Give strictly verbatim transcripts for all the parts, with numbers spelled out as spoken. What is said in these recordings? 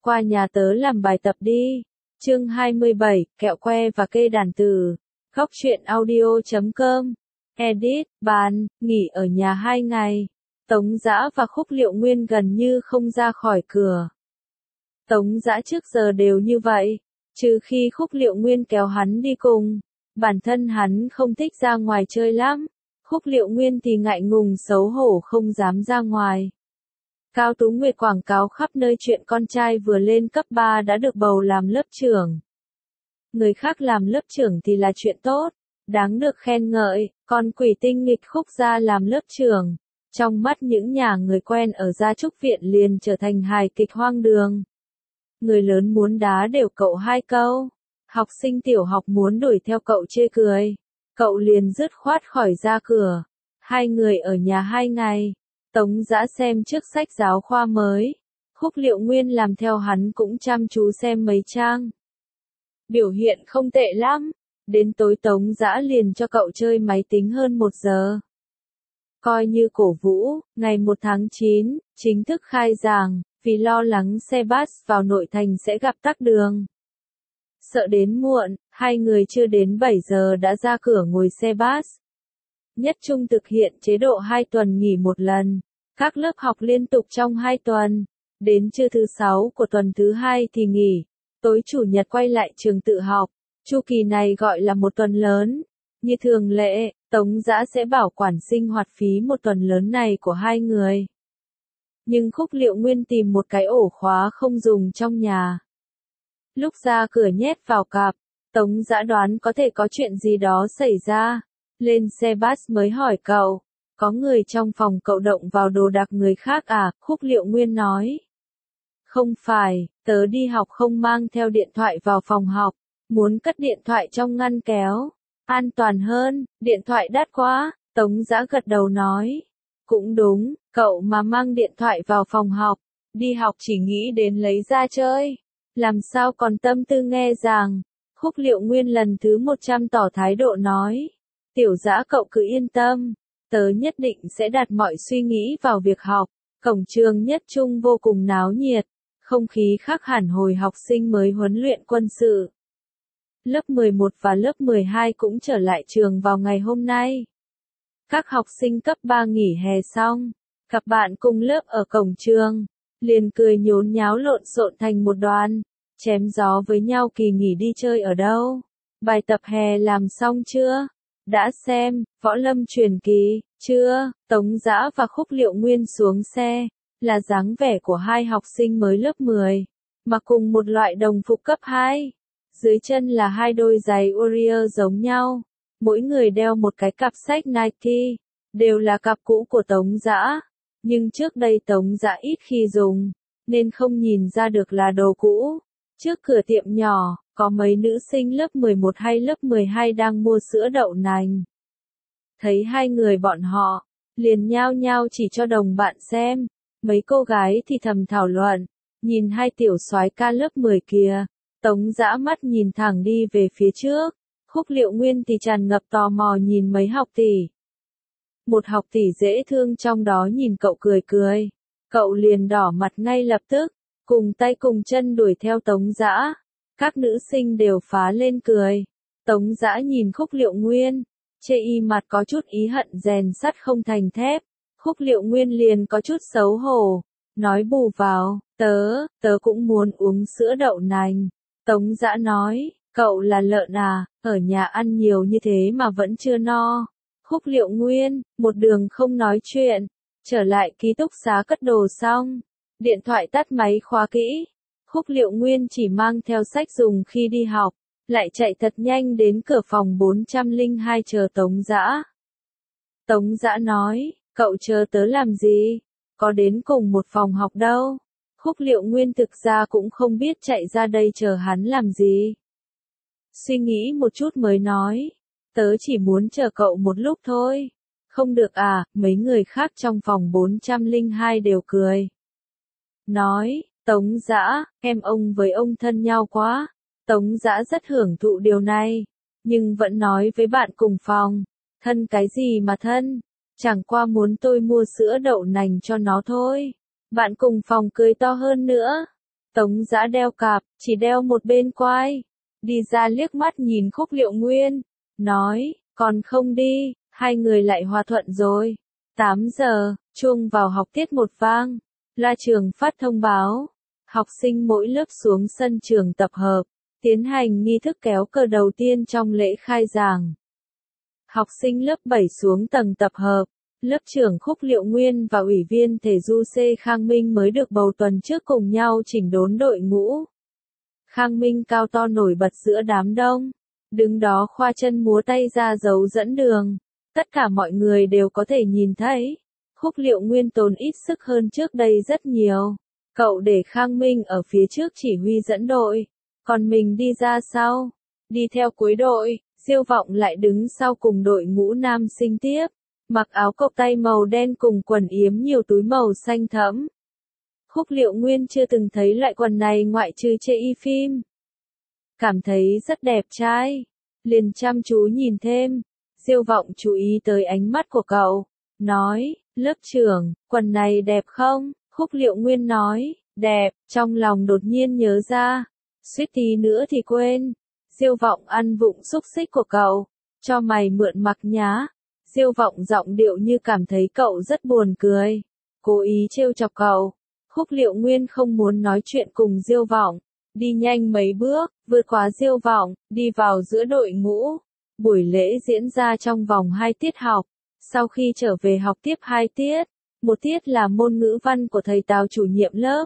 qua nhà tớ làm bài tập đi. Chương hai mươi bảy, kẹo que và kê đàn từ. Góc truyện audio chấm com. Edit, bàn, nghỉ ở nhà hai ngày. Tống Dã và Khúc Liệu Nguyên gần như không ra khỏi cửa. Tống Dã trước giờ đều như vậy, trừ khi Khúc Liệu Nguyên kéo hắn đi cùng. Bản thân hắn không thích ra ngoài chơi lắm. Khúc Liệu Nguyên thì ngại ngùng xấu hổ không dám ra ngoài. Cao Tú Nguyệt quảng cáo khắp nơi chuyện con trai vừa lên cấp ba đã được bầu làm lớp trưởng. Người khác làm lớp trưởng thì là chuyện tốt, đáng được khen ngợi, còn quỷ tinh nghịch Khúc gia làm lớp trưởng. Trong mắt những nhà người quen ở Gia Trúc Viện liền trở thành hài kịch hoang đường. Người lớn muốn đá đều cậu hai câu. Học sinh tiểu học muốn đuổi theo cậu chê cười. Cậu liền dứt khoát khỏi ra cửa. Hai người ở nhà hai ngày. Tống Dã xem trước sách giáo khoa mới. Khúc Liệu Nguyên làm theo hắn cũng chăm chú xem mấy trang. Biểu hiện không tệ lắm. Đến tối Tống Dã liền cho cậu chơi máy tính hơn một giờ. Coi như cổ vũ, ngày một tháng chín, chính thức khai giảng, vì lo lắng xe bus vào nội thành sẽ gặp tắc đường. Sợ đến muộn, hai người chưa đến bảy giờ đã ra cửa ngồi xe bus. Nhất Trung thực hiện chế độ hai tuần nghỉ một lần, các lớp học liên tục trong hai tuần, đến trưa thứ sáu của tuần thứ hai thì nghỉ, tối chủ nhật quay lại trường tự học, chu kỳ này gọi là một tuần lớn. Như thường lệ, Tống Dã sẽ bảo quản sinh hoạt phí một tuần lớn này của hai người. Nhưng Khúc Liệu Nguyên tìm một cái ổ khóa không dùng trong nhà. Lúc ra cửa nhét vào cặp, Tống Dã đoán có thể có chuyện gì đó xảy ra. Lên xe bus mới hỏi cậu, có người trong phòng cậu động vào đồ đạc người khác à? Khúc Liệu Nguyên nói. Không phải, tớ đi học không mang theo điện thoại vào phòng học, muốn cất điện thoại trong ngăn kéo. An toàn hơn, điện thoại đắt quá, Tống Dã gật đầu nói. Cũng đúng, cậu mà mang điện thoại vào phòng học, đi học chỉ nghĩ đến lấy ra chơi. Làm sao còn tâm tư nghe giảng. Khúc Liệu Nguyên lần thứ một trăm tỏ thái độ nói. Tiểu Dã cậu cứ yên tâm, tớ nhất định sẽ đặt mọi suy nghĩ vào việc học. Cổng trường Nhất Trung vô cùng náo nhiệt, không khí khác hẳn hồi học sinh mới huấn luyện quân sự. Lớp mười một và lớp mười hai cũng trở lại trường vào ngày hôm nay. Các học sinh cấp ba nghỉ hè xong, cặp bạn cùng lớp ở cổng trường, liền cười nhốn nháo lộn xộn thành một đoàn, chém gió với nhau kỳ nghỉ đi chơi ở đâu. Bài tập hè làm xong chưa? Đã xem, Võ Lâm Truyền Kỳ, chưa? Tống Dã và Khúc Liệu Nguyên xuống xe, là dáng vẻ của hai học sinh mới lớp mười, mặc cùng một loại đồng phục cấp hai. Dưới chân là hai đôi giày Warrior giống nhau, mỗi người đeo một cái cặp sách Nike, đều là cặp cũ của Tống Dã, nhưng trước đây Tống Dã ít khi dùng, nên không nhìn ra được là đồ cũ. Trước cửa tiệm nhỏ, có mấy nữ sinh lớp mười một hay lớp mười hai đang mua sữa đậu nành. Thấy hai người bọn họ, liền nhao nhao chỉ cho đồng bạn xem, mấy cô gái thì thầm thảo luận, nhìn hai tiểu soái ca lớp mười kìa. Tống Dã mắt nhìn thẳng đi về phía trước, Khúc Liệu Nguyên thì tràn ngập tò mò nhìn mấy học tỷ. Một học tỷ dễ thương trong đó nhìn cậu cười cười, cậu liền đỏ mặt ngay lập tức, cùng tay cùng chân đuổi theo Tống Dã. Các nữ sinh đều phá lên cười. Tống Dã nhìn Khúc Liệu Nguyên, chê y mặt có chút ý hận rèn sắt không thành thép. Khúc Liệu Nguyên liền có chút xấu hổ, nói bù vào, tớ, tớ cũng muốn uống sữa đậu nành. Tống Dã nói, cậu là lợn à, ở nhà ăn nhiều như thế mà vẫn chưa no. Khúc Liệu Nguyên, một đường không nói chuyện, trở lại ký túc xá cất đồ xong, điện thoại tắt máy khóa kỹ. Khúc Liệu Nguyên chỉ mang theo sách dùng khi đi học, lại chạy thật nhanh đến cửa phòng bốn trăm lẻ hai chờ Tống Dã. Tống Dã nói, cậu chờ tớ làm gì, có đến cùng một phòng học đâu. Khúc Liệu Nguyên thực ra cũng không biết chạy ra đây chờ hắn làm gì. Suy nghĩ một chút mới nói, tớ chỉ muốn chờ cậu một lúc thôi. Không được à, mấy người khác trong phòng bốn trăm lẻ hai đều cười. Nói, Tống Dã, em ông với ông thân nhau quá. Tống Dã rất hưởng thụ điều này, nhưng vẫn nói với bạn cùng phòng, thân cái gì mà thân, chẳng qua muốn tôi mua sữa đậu nành cho nó thôi. Bạn cùng phòng cười to hơn nữa. Tống Dã đeo cặp, chỉ đeo một bên quai. Đi ra liếc mắt nhìn Khúc Liệu Nguyên, nói, còn không đi, hai người lại hòa thuận rồi. tám giờ, chuông vào học tiết một vang, loa trường phát thông báo. Học sinh mỗi lớp xuống sân trường tập hợp, tiến hành nghi thức kéo cờ đầu tiên trong lễ khai giảng. Học sinh lớp bảy xuống tầng tập hợp, lớp trưởng Khúc Liệu Nguyên và ủy viên thể du C Khang Minh mới được bầu tuần trước cùng nhau chỉnh đốn đội ngũ. Khang Minh cao to nổi bật giữa đám đông, đứng đó khoa chân múa tay ra dấu dẫn đường, tất cả mọi người đều có thể nhìn thấy. Khúc Liệu Nguyên tốn ít sức hơn trước đây rất nhiều. Cậu để Khang Minh ở phía trước chỉ huy dẫn đội, còn mình đi ra sau, đi theo cuối đội. Diêu Vọng lại đứng sau cùng đội ngũ nam sinh tiếp, mặc áo cộc tay màu đen cùng quần yếm nhiều túi màu xanh thẫm. Khúc Liệu Nguyên chưa từng thấy loại quần này ngoại trừ trên y phim. Cảm thấy rất đẹp trai, liền chăm chú nhìn thêm. Diêu Vọng chú ý tới ánh mắt của cậu, nói, lớp trưởng, quần này đẹp không? Khúc Liệu Nguyên nói, đẹp, trong lòng đột nhiên nhớ ra, suýt tí nữa thì quên. Diêu Vọng ăn vụng xúc xích của cậu, cho mày mượn mặc nhá. Diêu Vọng giọng điệu như cảm thấy cậu rất buồn cười, cố ý trêu chọc cậu. Khúc Liệu Nguyên không muốn nói chuyện cùng Diêu Vọng, đi nhanh mấy bước, vượt qua Diêu Vọng, đi vào giữa đội ngũ. Buổi lễ diễn ra trong vòng hai tiết học, sau khi trở về học tiếp hai tiết, một tiết là môn ngữ văn của thầy Tào chủ nhiệm lớp.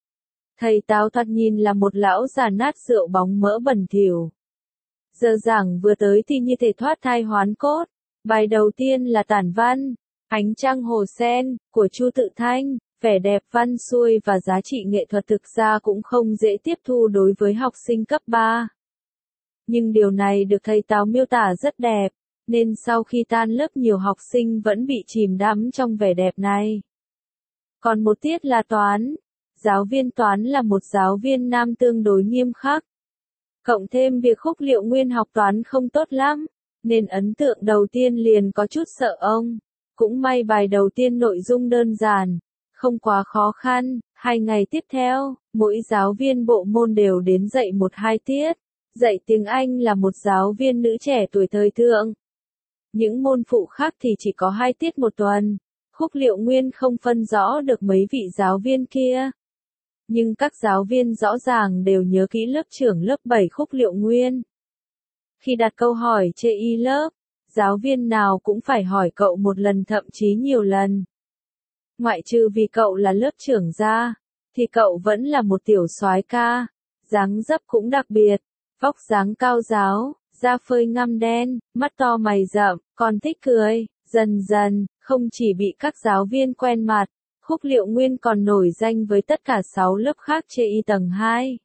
Thầy Tào thoạt nhìn là một lão già nát rượu bóng mỡ bẩn thỉu. Giờ giảng vừa tới thì như thể thoát thai hoán cốt. Bài đầu tiên là tản văn, Ánh trăng hồ sen, của Chu Tự Thanh, vẻ đẹp văn xuôi và giá trị nghệ thuật thực ra cũng không dễ tiếp thu đối với học sinh cấp ba. Nhưng điều này được thầy Tào miêu tả rất đẹp, nên sau khi tan lớp nhiều học sinh vẫn bị chìm đắm trong vẻ đẹp này. Còn một tiết là toán. Giáo viên toán là một giáo viên nam tương đối nghiêm khắc. Cộng thêm việc Khúc Liệu Nguyên học toán không tốt lắm, nên ấn tượng đầu tiên liền có chút sợ ông. Cũng may bài đầu tiên nội dung đơn giản, không quá khó khăn. Hai ngày tiếp theo, mỗi giáo viên bộ môn đều đến dạy một hai tiết. Dạy tiếng Anh là một giáo viên nữ trẻ tuổi thời thượng. Những môn phụ khác thì chỉ có hai tiết một tuần. Khúc Liệu Nguyên không phân rõ được mấy vị giáo viên kia. Nhưng các giáo viên rõ ràng đều nhớ kỹ lớp trưởng lớp bảy Khúc Liệu Nguyên. Khi đặt câu hỏi chê y lớp, giáo viên nào cũng phải hỏi cậu một lần thậm chí nhiều lần. Ngoại trừ vì cậu là lớp trưởng ra, thì cậu vẫn là một tiểu soái ca, dáng dấp cũng đặc biệt, vóc dáng cao ráo, da phơi ngăm đen, mắt to mày rậm, còn thích cười. Dần dần, không chỉ bị các giáo viên quen mặt, Khúc Liệu Nguyên còn nổi danh với tất cả sáu lớp khác trên y tầng hai.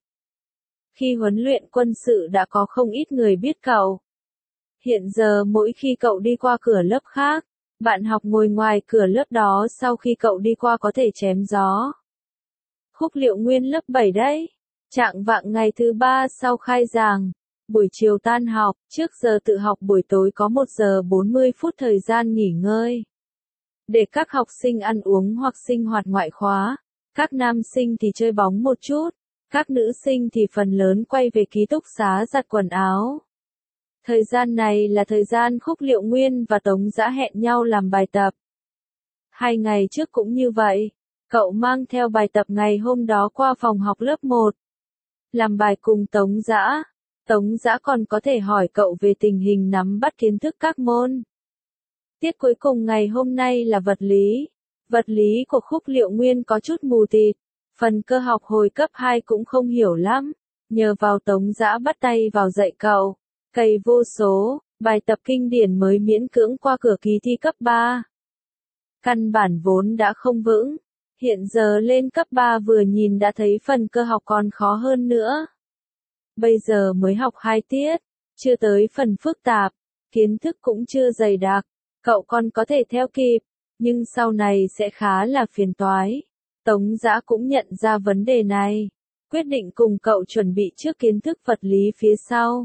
Khi huấn luyện quân sự đã có không ít người biết cậu. Hiện giờ mỗi khi cậu đi qua cửa lớp khác, bạn học ngồi ngoài cửa lớp đó sau khi cậu đi qua có thể chém gió. Khúc Liệu Nguyên lớp bảy đấy. Trạng vạng ngày thứ ba sau khai giảng, buổi chiều tan học, trước giờ tự học buổi tối có một giờ bốn mươi phút thời gian nghỉ ngơi. Để các học sinh ăn uống hoặc sinh hoạt ngoại khóa, các nam sinh thì chơi bóng một chút, các nữ sinh thì phần lớn quay về ký túc xá giặt quần áo. Thời gian này là thời gian Khúc Liệu Nguyên và Tống Dã hẹn nhau làm bài tập. Hai ngày trước cũng như vậy, cậu mang theo bài tập ngày hôm đó qua phòng học lớp một. Làm bài cùng Tống Dã. Tống Dã còn có thể hỏi cậu về tình hình nắm bắt kiến thức các môn. Tiết cuối cùng ngày hôm nay là vật lý. Vật lý của Khúc Liệu Nguyên có chút mù tịt. Phần cơ học hồi cấp hai cũng không hiểu lắm. Nhờ vào Tống Dã bắt tay vào dạy cậu. Cày vô số, bài tập kinh điển mới miễn cưỡng qua cửa kỳ thi cấp ba. Căn bản vốn đã không vững. Hiện giờ lên cấp ba vừa nhìn đã thấy phần cơ học còn khó hơn nữa. Bây giờ mới học hai tiết, chưa tới phần phức tạp, kiến thức cũng chưa dày đặc, cậu còn có thể theo kịp, nhưng sau này sẽ khá là phiền toái. Tống Dã cũng nhận ra vấn đề này, quyết định cùng cậu chuẩn bị trước kiến thức vật lý phía sau.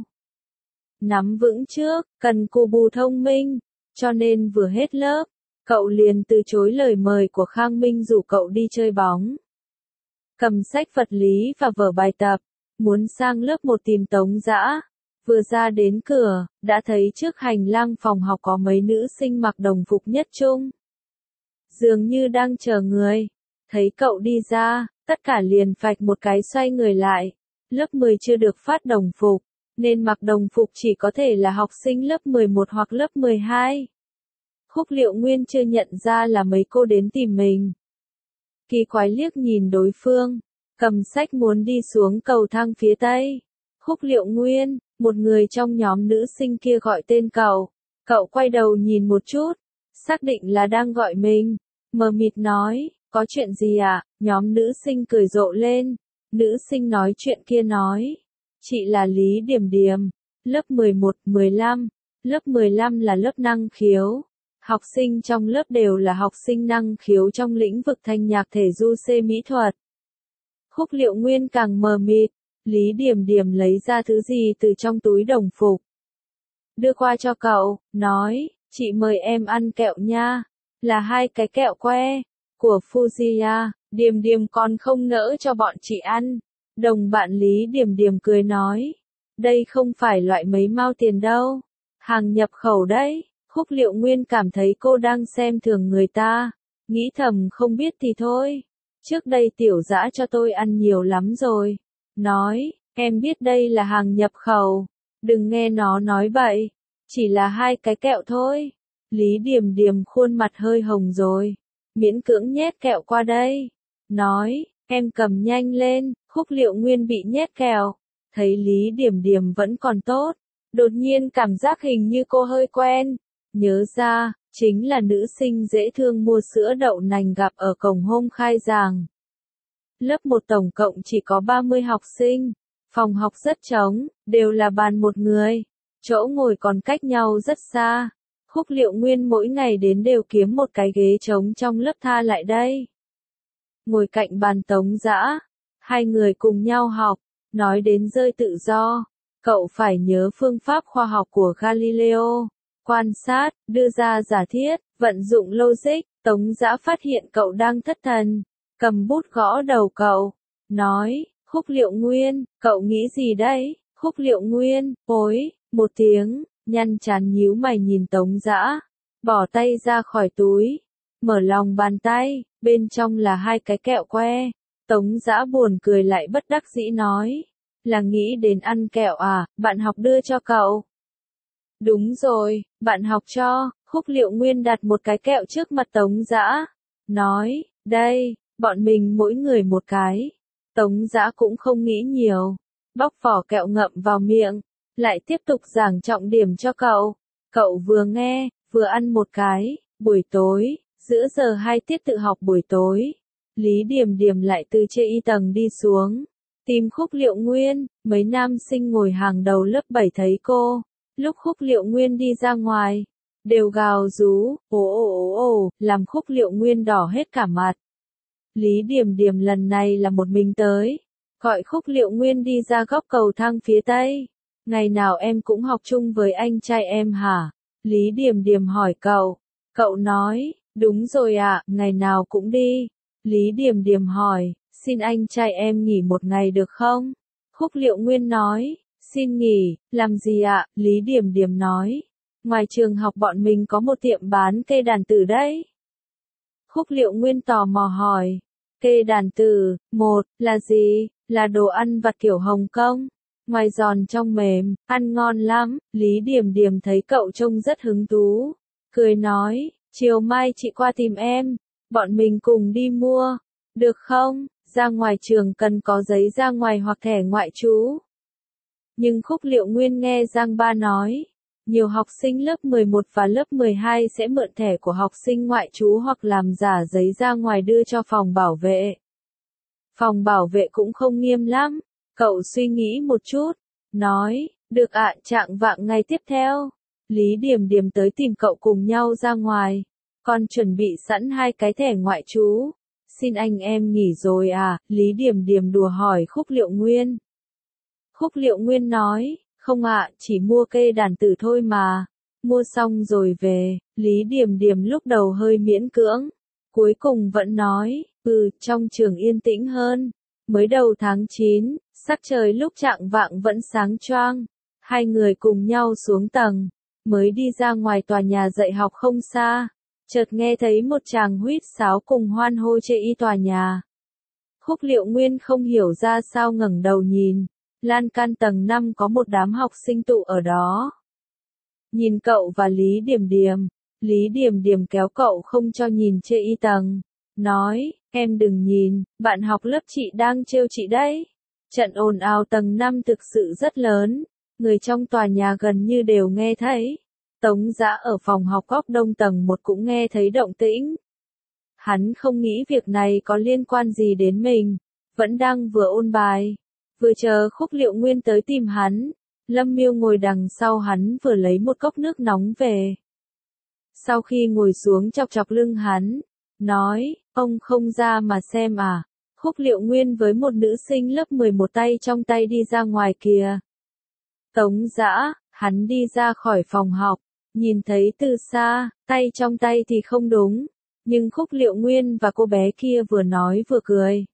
Nắm vững trước, cần cù bù thông minh, cho nên vừa hết lớp, cậu liền từ chối lời mời của Khang Minh rủ cậu đi chơi bóng. cầm sách vật lý và vở bài tập, muốn sang lớp một tìm Tống Dã. Vừa ra đến cửa, đã thấy trước hành lang phòng học có mấy nữ sinh mặc đồng phục nhất trung. Dường như đang chờ người. Thấy cậu đi ra, tất cả liền phạch một cái xoay người lại. Lớp mười chưa được phát đồng phục, nên mặc đồng phục chỉ có thể là học sinh lớp mười một hoặc lớp mười hai. Khúc Liệu Nguyên chưa nhận ra là mấy cô đến tìm mình. Kỳ quái liếc nhìn đối phương, cầm sách muốn đi xuống cầu thang phía tây. Khúc Liệu Nguyên, một người trong nhóm nữ sinh kia gọi tên cậu. Cậu quay đầu nhìn một chút, xác định là đang gọi mình. Mờ mịt nói, có chuyện gì ạ? À? Nhóm nữ sinh cười rộ lên. Nữ sinh nói chuyện kia nói, chị là Lý Điềm Điềm, lớp mười một, mười lăm. Lớp mười lăm là lớp năng khiếu. Học sinh trong lớp đều là học sinh năng khiếu trong lĩnh vực thanh nhạc thể du xê mỹ thuật. Khúc Liệu Nguyên càng mờ mịt. Lý Điềm Điềm lấy ra thứ gì từ trong túi đồng phục. Đưa qua cho cậu, nói, chị mời em ăn kẹo nha. Là hai cái kẹo que, của Fujiya. Điềm Điềm còn không nỡ cho bọn chị ăn. Đồng bạn Lý Điềm Điềm cười nói, đây không phải loại mấy mao tiền đâu. Hàng nhập khẩu đấy. Khúc Liệu Nguyên cảm thấy cô đang xem thường người ta. Nghĩ thầm không biết thì thôi. Trước đây Tiểu Dã cho tôi ăn nhiều lắm rồi. Nói, em biết đây là hàng nhập khẩu. Đừng nghe nó nói bậy. Chỉ là hai cái kẹo thôi. Lý Điềm Điềm khuôn mặt hơi hồng rồi. Miễn cưỡng nhét kẹo qua đây. Nói, em cầm nhanh lên. Khúc Liệu Nguyên bị nhét kẹo. Thấy Lý Điềm Điềm vẫn còn tốt. Đột nhiên cảm giác hình như cô hơi quen. Nhớ ra, chính là nữ sinh dễ thương mua sữa đậu nành gặp ở cổng hôm khai giảng. Lớp một tổng cộng chỉ có ba mươi học sinh. Phòng học rất trống, đều là bàn một người. Chỗ ngồi còn cách nhau rất xa. Khúc Liệu Nguyên mỗi ngày đến đều kiếm một cái ghế trống trong lớp tha lại đây. Ngồi cạnh bàn Tống Dã. Hai người cùng nhau học. Nói đến rơi tự do. Cậu phải nhớ phương pháp khoa học của Galileo. Quan sát, đưa ra giả thiết, vận dụng logic. Tống Dã phát hiện cậu đang thất thần. Cầm bút gõ đầu cậu. Nói, Khúc Liệu Nguyên, cậu nghĩ gì đấy? Khúc Liệu Nguyên, ối, một tiếng, nhăn chán nhíu mày nhìn Tống Dã. Bỏ tay ra khỏi túi. Mở lòng bàn tay, bên trong là hai cái kẹo que. Tống Dã buồn cười lại bất đắc dĩ nói. Là nghĩ đến ăn kẹo à, bạn học đưa cho cậu. Đúng rồi, bạn học cho. Khúc Liệu Nguyên đặt một cái kẹo trước mặt Tống Dã. Nói, đây, bọn mình mỗi người một cái. Tống Dã cũng không nghĩ nhiều. Bóc vỏ kẹo ngậm vào miệng. Lại tiếp tục giảng trọng điểm cho cậu. Cậu vừa nghe, vừa ăn một cái. Buổi tối, giữa giờ hai tiết tự học buổi tối. Lý Điềm Điềm lại từ trên y tầng đi xuống. Tìm Khúc Liệu Nguyên, mấy nam sinh ngồi hàng đầu lớp bảy thấy cô. Lúc Khúc Liệu Nguyên đi ra ngoài, đều gào rú, ồ ồ ồ ồ, làm Khúc Liệu Nguyên đỏ hết cả mặt. Lý Điềm Điềm lần này là một mình tới, gọi Khúc Liệu Nguyên đi ra góc cầu thang phía tây. Ngày nào em cũng học chung với anh trai em hả? Lý Điềm Điềm hỏi cậu. Cậu nói, đúng rồi ạ, à, ngày nào cũng đi. Lý Điềm Điềm hỏi, xin anh trai em nghỉ một ngày được không? Khúc Liệu Nguyên nói, xin nghỉ, làm gì ạ? À? Lý Điềm Điềm nói, ngoài trường học bọn mình có một tiệm bán cây đàn tử đấy. Khúc Liệu Nguyên tò mò hỏi, cây đàn tử, một, là gì? Là đồ ăn vặt kiểu Hồng Kông. Ngoài giòn trong mềm, ăn ngon lắm. Lý Điềm Điềm thấy cậu trông rất hứng thú. Cười nói, chiều mai chị qua tìm em. Bọn mình cùng đi mua. Được không? Ra ngoài trường cần có giấy ra ngoài hoặc thẻ ngoại trú. Nhưng Khúc Liệu Nguyên nghe Giang Ba nói, nhiều học sinh lớp mười một và lớp mười hai sẽ mượn thẻ của học sinh ngoại trú hoặc làm giả giấy ra ngoài đưa cho phòng bảo vệ. Phòng bảo vệ cũng không nghiêm lắm. Cậu suy nghĩ một chút, nói, được ạ. Trạng vạng ngày tiếp theo, Lý Điềm Điềm tới tìm cậu cùng nhau ra ngoài. Con chuẩn bị sẵn hai cái thẻ ngoại trú. Xin anh em nghỉ rồi à? Lý Điềm Điềm đùa hỏi Khúc Liệu Nguyên. Khúc Liệu Nguyên nói, không ạ, chỉ mua cây đàn tử thôi mà. Mua xong rồi về. Lý Điềm Điềm lúc đầu hơi miễn cưỡng, cuối cùng vẫn nói, ừ, trong trường yên tĩnh hơn. Mới đầu tháng chín, sắc trời lúc chạng vạng vẫn sáng choang. Hai người cùng nhau xuống tầng, mới đi ra ngoài tòa nhà dạy học không xa, chợt nghe thấy một chàng huýt sáo cùng hoan hô chê y tòa nhà. Khúc Liệu Nguyên không hiểu ra sao ngẩng đầu nhìn, lan can tầng năm có một đám học sinh tụ ở đó. Nhìn cậu và Lý Điềm Điềm, Lý Điềm Điềm kéo cậu không cho nhìn chê y tầng, nói, em đừng nhìn, bạn học lớp chị đang trêu chị đấy. Trận ồn ào tầng năm thực sự rất lớn, người trong tòa nhà gần như đều nghe thấy. Tống Dã ở phòng học góc đông tầng một cũng nghe thấy động tĩnh. Hắn không nghĩ việc này có liên quan gì đến mình, vẫn đang vừa ôn bài, vừa chờ Khúc Liệu Nguyên tới tìm hắn. Lâm Miêu ngồi đằng sau hắn vừa lấy một cốc nước nóng về. Sau khi ngồi xuống chọc chọc lưng hắn, nói, ông không ra mà xem à. Khúc Liệu Nguyên với một nữ sinh lớp mười một tay trong tay đi ra ngoài kìa. Tống Dã, hắn đi ra khỏi phòng học, nhìn thấy từ xa, tay trong tay thì không đúng, nhưng Khúc Liệu Nguyên và cô bé kia vừa nói vừa cười.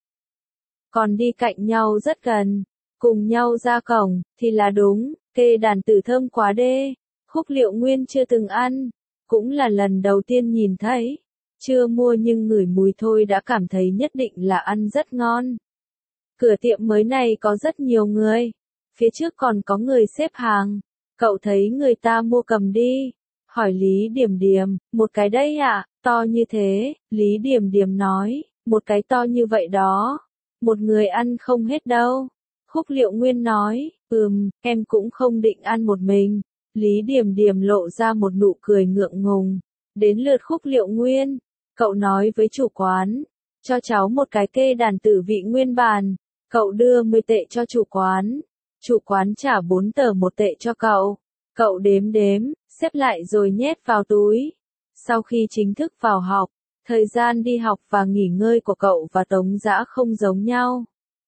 Còn đi cạnh nhau rất gần, cùng nhau ra cổng, thì là đúng, kê đàn tử thơm quá đê. Khúc Liệu Nguyên chưa từng ăn, cũng là lần đầu tiên nhìn thấy. Chưa mua nhưng ngửi mùi thôi đã cảm thấy nhất định là ăn rất ngon. Cửa tiệm mới này có rất nhiều người, phía trước còn có người xếp hàng. Cậu thấy người ta mua cầm đi, hỏi Lý Điềm Điềm, một cái đây ạ, à, to như thế. Lý Điềm Điềm nói, một cái to như vậy đó, một người ăn không hết đâu. Khúc Liệu Nguyên nói, ừm, em cũng không định ăn một mình. Lý Điềm Điềm lộ ra một nụ cười ngượng ngùng. Đến lượt Khúc Liệu Nguyên, cậu nói với chủ quán, cho cháu một cái kê đàn tử vị nguyên bản. Cậu đưa mười tệ cho chủ quán, chủ quán trả bốn tờ một tệ cho cậu. Cậu đếm đếm, xếp lại rồi nhét vào túi. Sau khi chính thức vào học, thời gian đi học và nghỉ ngơi của cậu và Tống Dã không giống nhau.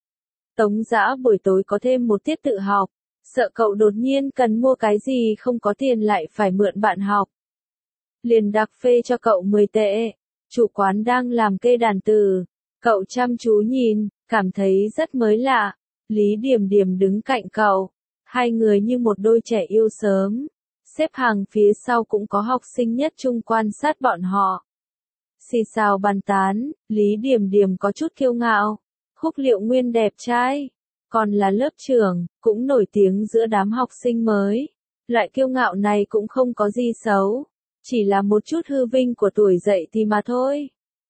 Tống Dã buổi tối có thêm một tiết tự học, sợ cậu đột nhiên cần mua cái gì không có tiền lại phải mượn bạn học. Liền đặc phê cho cậu mười tệ, chủ quán đang làm kê đàn tử, cậu chăm chú nhìn, cảm thấy rất mới lạ. Lý Điềm Điềm đứng cạnh cậu, hai người như một đôi trẻ yêu sớm, xếp hàng phía sau cũng có học sinh nhất trung quan sát bọn họ. Xì xào bàn tán, Lý Điềm Điềm có chút kiêu ngạo. Khúc Liệu Nguyên đẹp trai, còn là lớp trưởng, cũng nổi tiếng giữa đám học sinh mới. Loại kiêu ngạo này cũng không có gì xấu, chỉ là một chút hư vinh của tuổi dậy thì mà thôi.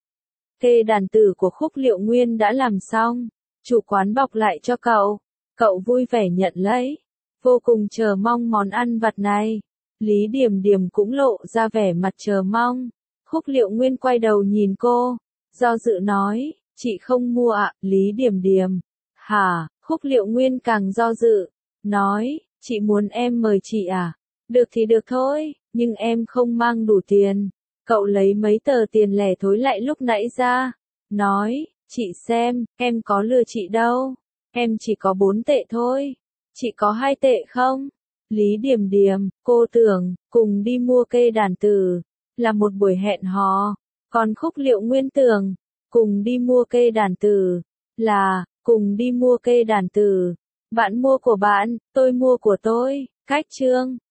Kê đàn tử của Khúc Liệu Nguyên đã làm xong, chủ quán bọc lại cho cậu, cậu vui vẻ nhận lấy, vô cùng chờ mong món ăn vặt này. Lý Điềm Điềm cũng lộ ra vẻ mặt chờ mong. Khúc Liệu Nguyên quay đầu nhìn cô, do dự nói, chị không mua ạ. Lý Điềm Điềm, hả? Khúc Liệu Nguyên càng do dự, nói, chị muốn em mời chị à? Được thì được thôi, nhưng em không mang đủ tiền. Cậu lấy mấy tờ tiền lẻ thối lại lúc nãy ra, nói, chị xem, em có lừa chị đâu, em chỉ có bốn tệ thôi, chị có hai tệ không? Lý Điềm Điềm, cô tưởng, cùng đi mua kê đàn tử, là một buổi hẹn hò, còn Khúc Liệu Nguyên tưởng, cùng đi mua kê đàn tử, là, cùng đi mua kê đàn tử, bạn mua của bạn, tôi mua của tôi, cách chương.